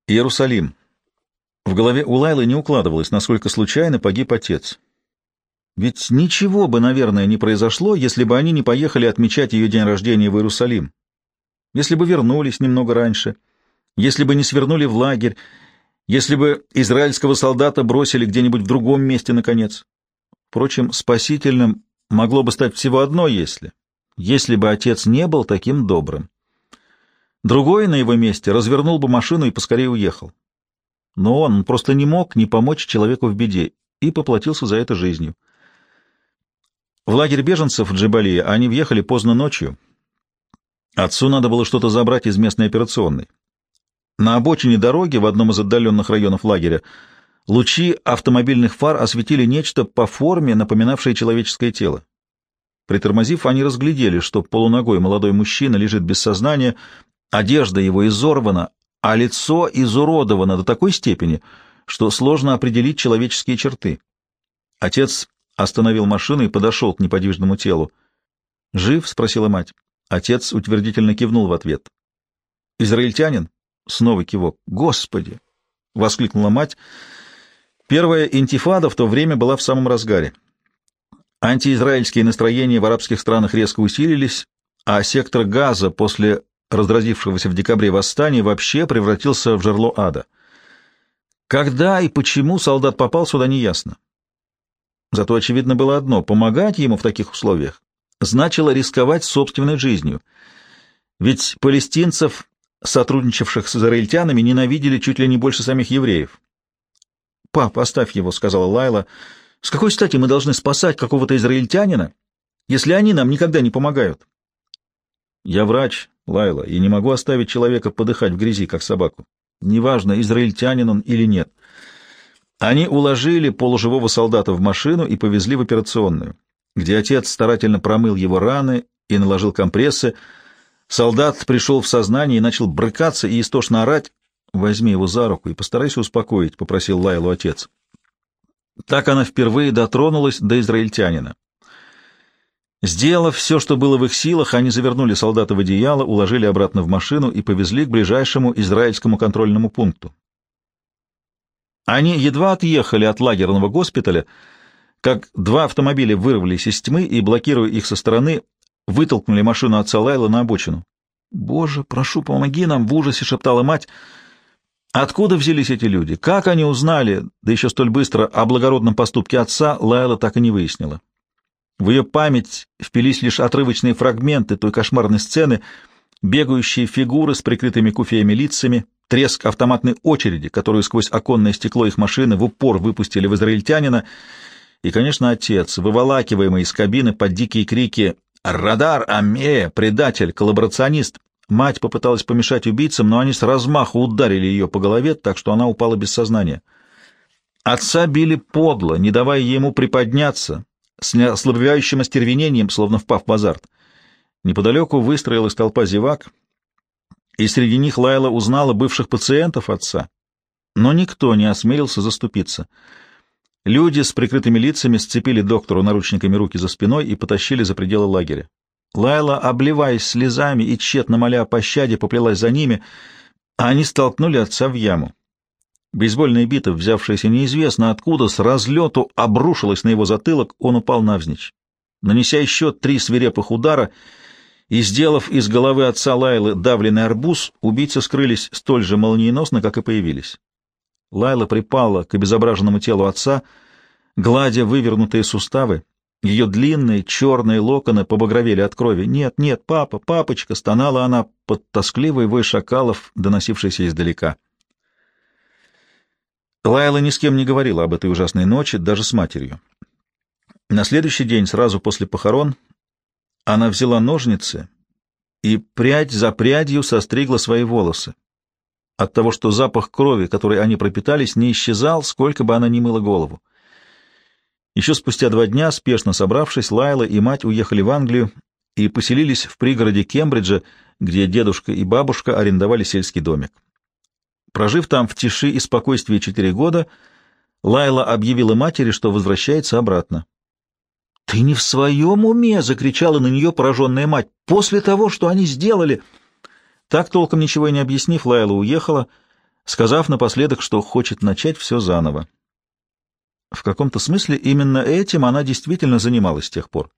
Иерусалим. В голове у Лайлы не укладывалось, насколько случайно погиб отец. Ведь ничего бы, наверное, не произошло, если бы они не поехали отмечать ее день рождения в Иерусалим, если бы вернулись немного раньше, если бы не свернули в лагерь, если бы израильского солдата бросили где-нибудь в другом месте, наконец. Впрочем, спасительным могло бы стать всего одно если бы отец не был таким добрым. Другой на его месте развернул бы машину и поскорее уехал. Но он просто не мог не помочь человеку в беде и поплатился за это жизнью. В лагерь беженцев в Джебалии они въехали поздно ночью. Отцу надо было что-то забрать из местной операционной. На обочине дороги в одном из отдаленных районов лагеря лучи автомобильных фар осветили нечто по форме, напоминавшее человеческое тело. Притормозив, они разглядели, что полуногой молодой мужчина лежит без сознания, одежда его изорвана, а лицо изуродовано до такой степени, что сложно определить человеческие черты. Отец остановил машину и подошел к неподвижному телу. «Жив?» — спросила мать. Отец утвердительно кивнул в ответ. «Израильтянин?» — снова кивок. «Господи!» — воскликнула мать. Первая интифада в то время была в самом разгаре. Антиизраильские настроения в арабских странах резко усилились, а сектор Газа после разразившегося в декабре восстания вообще превратился в жерло ада. Когда и почему солдат попал сюда, неясно. Зато очевидно было одно — помогать ему в таких условиях значило рисковать собственной жизнью. Ведь палестинцев, сотрудничавших с израильтянами, ненавидели чуть ли не больше самих евреев. «Пап, оставь его», — сказала Лайла. «С какой стати мы должны спасать какого-то израильтянина, если они нам никогда не помогают?» «Я врач, Лайла, и не могу оставить человека подыхать в грязи, как собаку. Неважно, израильтянин он или нет». Они уложили полуживого солдата в машину и повезли в операционную, где отец старательно промыл его раны и наложил компрессы. Солдат пришел в сознание и начал брыкаться и истошно орать. «Возьми его за руку и постарайся успокоить», — попросил Лайлу отец. Так она впервые дотронулась до израильтянина. Сделав все, что было в их силах, они завернули солдата в одеяло, уложили обратно в машину и повезли к ближайшему израильскому контрольному пункту. Они едва отъехали от лагерного госпиталя, как два автомобиля вырвались из тьмы и, блокируя их со стороны, вытолкнули машину отца Лайлы на обочину. «Боже, прошу, помоги нам!» — в ужасе шептала мать. Откуда взялись эти люди? Как они узнали, да еще столь быстро, о благородном поступке отца, Лайла так и не выяснила. В ее память впились лишь отрывочные фрагменты той кошмарной сцены, бегающие фигуры с прикрытыми куфиями лицами, треск автоматной очереди, которую сквозь оконное стекло их машины в упор выпустили в израильтянина, и, конечно, отец, выволакиваемый из кабины под дикие крики «Радар! Амея! Предатель! Коллаборационист!». Мать попыталась помешать убийцам, но они с размаху ударили ее по голове, так что она упала без сознания. Отца били подло, не давая ему приподняться, с неослабевающим остервенением, словно впав в азарт. Неподалеку выстроилась толпа зевак, и среди них Лайла узнала бывших пациентов отца, но никто не осмелился заступиться. Люди с прикрытыми лицами сцепили доктору наручниками руки за спиной и потащили за пределы лагеря. Лайла, обливаясь слезами и тщетно моля о пощаде, поплелась за ними, а они столкнули отца в яму. Бейсбольная бита, взявшаяся неизвестно откуда, с разлету обрушилась на его затылок, он упал навзничь. Нанеся еще 3 свирепых удара и сделав из головы отца Лайлы давленный арбуз, убийцы скрылись столь же молниеносно, как и появились. Лайла припала к обезображенному телу отца, гладя вывернутые суставы. Ее длинные черные локоны побагровели от крови. «Нет, нет, папа, папочка!» — стонала она под тоскливый вой шакалов, доносившийся издалека. Лайла ни с кем не говорила об этой ужасной ночи, даже с матерью. На следующий день, сразу после похорон, она взяла ножницы и прядь за прядью состригла свои волосы. От того, что запах крови, которой они пропитались, не исчезал, сколько бы она ни мыла голову. Еще спустя 2 дня, спешно собравшись, Лайла и мать уехали в Англию и поселились в пригороде Кембриджа, где дедушка и бабушка арендовали сельский домик. Прожив там в тиши и спокойствии 4 года, Лайла объявила матери, что возвращается обратно. «Ты не в своем уме!» — закричала на нее пораженная мать. «После того, что они сделали!» Так, толком ничего и не объяснив, Лайла уехала, сказав напоследок, что хочет начать все заново. В каком-то смысле именно этим она действительно занималась с тех пор.